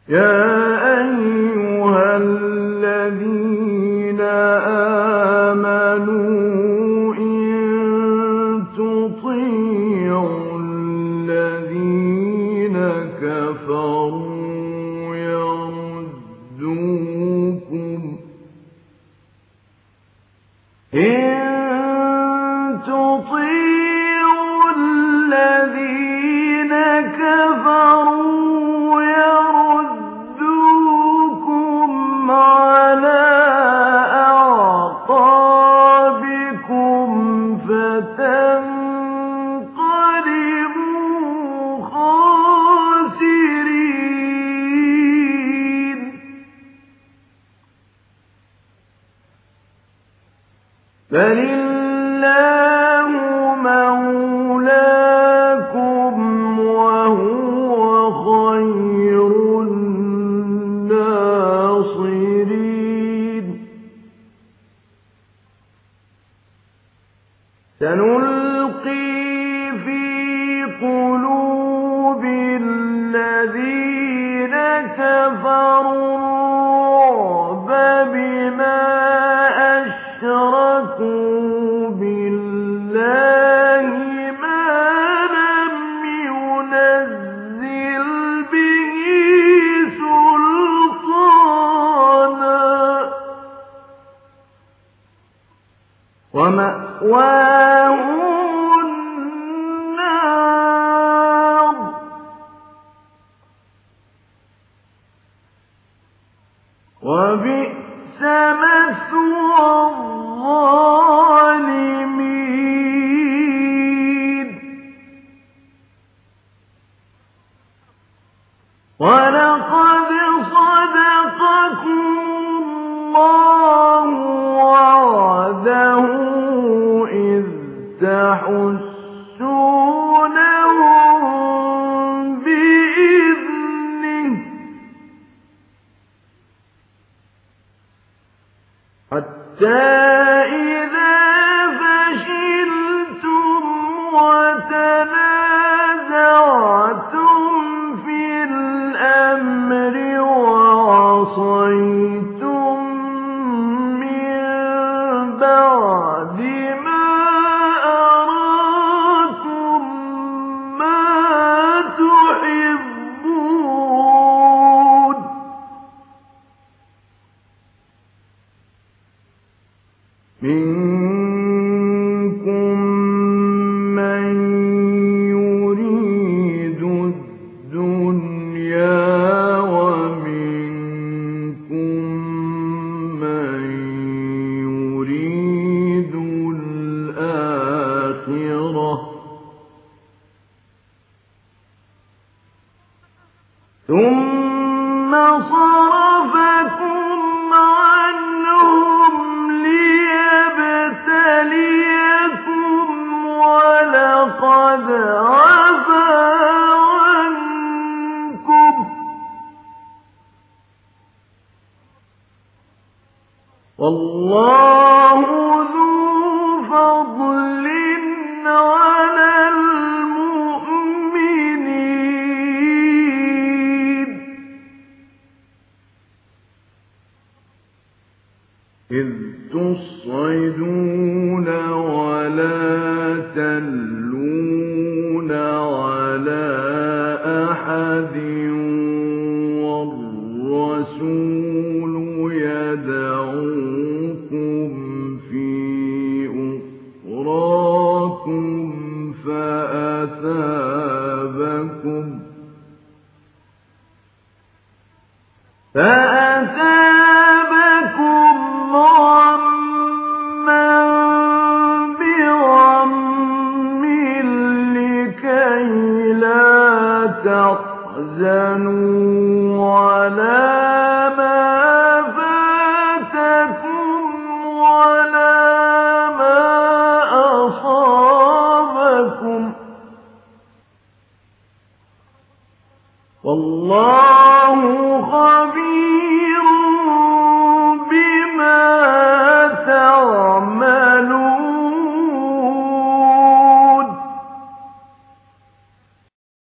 يَا أَيُّهَا الَّذِينَ آمَنُوا إِن تُطِيعُوا الَّذِينَ كَفَرُوا يَرُدُّوكُمْ عَلَىٰ أَعْقَابِكُمْ فَتَنقَلِبُوا خَاسِرِينَ بَلِ اللَّهُ مَوْلَاكُمْ وَهُوَ خَيْرُ النَّاصِرِينَ سَنُلْقِي فِي قُلُوبِ الَّذِينَ كَفَرُوا الرُّعْبَ بِمَا أَشْرَكُوا بِاللَّهِ مَا لَمْ يُنَزِّلْ بِهِ سُلْطَانًا وَمَأْوَاهُمُ النَّارُ ۖ وَبِئْسَ مَثْوَى الظَّالِمِينَ وَلَقَدْ صَدَقَكُمُ اللَّهُ وَعْدَهُ إِذْ تَحُسُّونَهُم بِإِذْنِهِ حَتَّىٰ إِذَا فَشِلْتُمْ وَتَنَازَعْتُمْ فِي الْأَمْرِ وَعَصَيْتُم مِّن بَعْدِ مَا أَرَاكُم مَّا تُحِبُّونَ مِنكُم مَّن يُرِيدُ الدُّنْيَا وَمِنكُم مَّن يُرِيدُ الْآخِرَةَ ثُمَّ صَرَفَكُمْ عَنْهُمْ لِيَبْتَلِيَكُمْ وَلَقَدْ عَفَا عَنكُمْ وَاللَّهُ ذُو فَضْلٍ عَلَى الْمُؤْمِنِينَ إِذْ تُصْعِدُونَ وَلَا تَلْوُونَ عَلَىٰ أَحَدٍ وَالرَّسُولُ يَدْعُوكُمْ فِي أُخْرَاكُمْ فَأَثَابَكُمْ غَمًّا بِغَمٍّ لِّكَيْ لَا تَحْزَنُوا عَلَىٰ مَا فَاتَكُمْ وَلَا مَا أَصَابَكُمْ ۗ وَاللَّهُ خَبِيرٌ